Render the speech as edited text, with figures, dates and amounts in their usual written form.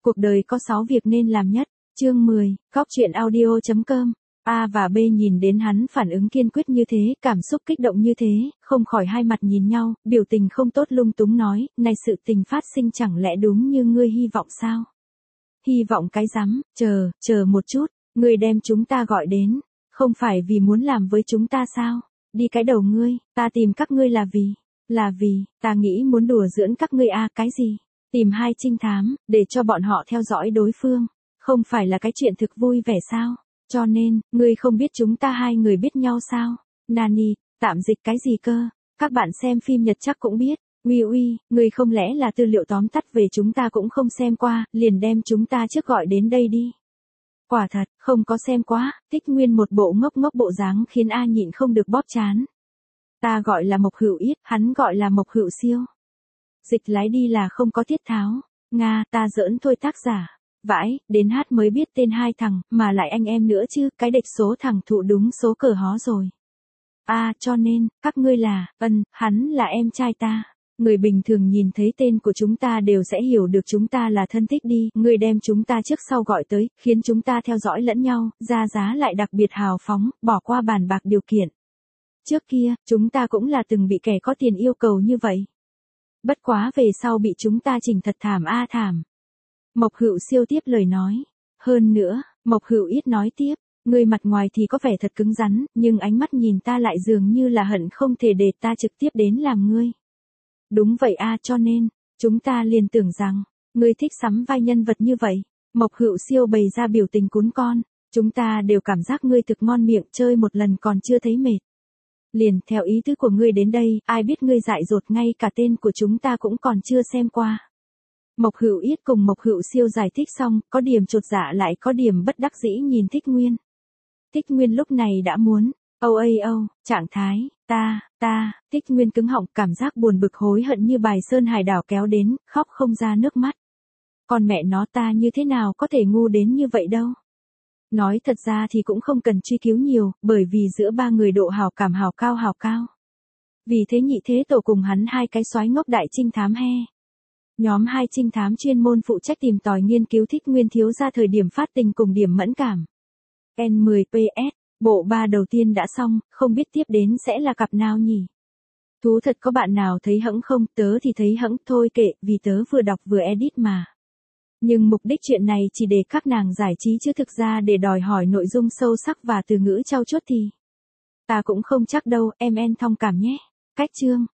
Cuộc đời có 6 việc nên làm nhất. Chương 10, Góc truyện audio.com. A và B nhìn đến hắn phản ứng kiên quyết như thế, cảm xúc kích động như thế, không khỏi hai mặt nhìn nhau, biểu tình không tốt lung túng nói, này sự tình phát sinh chẳng lẽ đúng như ngươi hy vọng sao? Hy vọng cái rắm, chờ một chút, ngươi đem chúng ta gọi đến, không phải vì muốn làm với chúng ta sao? Đi cái đầu ngươi, ta tìm các ngươi là vì, ta nghĩ muốn đùa giỡn các ngươi cái gì? Tìm hai trinh thám, để cho bọn họ theo dõi đối phương, không phải là cái chuyện thực vui vẻ sao? Cho nên, ngươi không biết chúng ta hai người biết nhau sao? Nani, tạm dịch cái gì cơ? Các bạn xem phim Nhật chắc cũng biết. Uy, ngươi không lẽ là tư liệu tóm tắt về chúng ta cũng không xem qua, liền đem chúng ta trước gọi đến đây đi. Quả thật, không có xem quá, Tích Nguyên một bộ ngốc ngốc bộ dáng khiến A nhịn không được bóp trán. Ta gọi là Mộc Hữu Yết, hắn gọi là Mộc Hữu Siêu. Dịch lái đi là không có tiết tháo. Nga, ta giỡn thôi tác giả. Vãi, đến hát mới biết tên hai thằng, mà lại anh em nữa chứ, cái địch số thằng thụ đúng số cờ hó rồi. Cho nên, các ngươi là, hắn là em trai ta. Người bình thường nhìn thấy tên của chúng ta đều sẽ hiểu được chúng ta là thân thích đi. Ngươi đem chúng ta trước sau gọi tới, khiến chúng ta theo dõi lẫn nhau, ra giá lại đặc biệt hào phóng, bỏ qua bàn bạc điều kiện. Trước kia, chúng ta cũng là từng bị kẻ có tiền yêu cầu như vậy. Bất quá về sau bị chúng ta chỉnh thật thảm. Mộc Hữu Siêu tiếp lời nói. Hơn nữa, Mộc Hữu Yết nói tiếp, ngươi mặt ngoài thì có vẻ thật cứng rắn, nhưng ánh mắt nhìn ta lại dường như là hận không thể để ta trực tiếp đến làm ngươi. Đúng vậy cho nên, chúng ta liền tưởng rằng, ngươi thích sắm vai nhân vật như vậy. Mộc Hữu Siêu bày ra biểu tình cún con, chúng ta đều cảm giác ngươi thực ngon miệng, chơi một lần còn chưa thấy mệt. Liền theo ý tứ của ngươi đến đây, ai biết ngươi dại dột ngay cả tên của chúng ta cũng còn chưa xem qua. Mộc Hữu Yết cùng Mộc Hữu Siêu giải thích xong, có điểm chột dạ lại có điểm bất đắc dĩ nhìn Tích Nguyên. Tích Nguyên lúc này đã muốn, trạng thái, Tích Nguyên cứng họng, cảm giác buồn bực hối hận như bài sơn hải đảo kéo đến, khóc không ra nước mắt. Còn mẹ nó ta như thế nào có thể ngu đến như vậy đâu. Nói thật ra thì cũng không cần truy cứu nhiều, bởi vì giữa ba người độ hào cảm hào cao. Vì thế nhị thế tổ cùng hắn hai cái soái ngốc đại trinh thám Nhóm hai trinh thám chuyên môn phụ trách tìm tòi nghiên cứu Thích Nguyên thiếu gia thời điểm phát tình cùng điểm mẫn cảm. N10PS, bộ 3 đầu tiên đã xong, không biết tiếp đến sẽ là cặp nào nhỉ? Thú thật có bạn nào thấy hẫng không? Tớ thì thấy hẫng, thôi kệ, vì tớ vừa đọc vừa edit mà. Nhưng mục đích chuyện này chỉ để các nàng giải trí chứ thực ra để đòi hỏi nội dung sâu sắc và từ ngữ trau chuốt thì. Ta cũng không chắc đâu, em thông cảm nhé. Cách chương.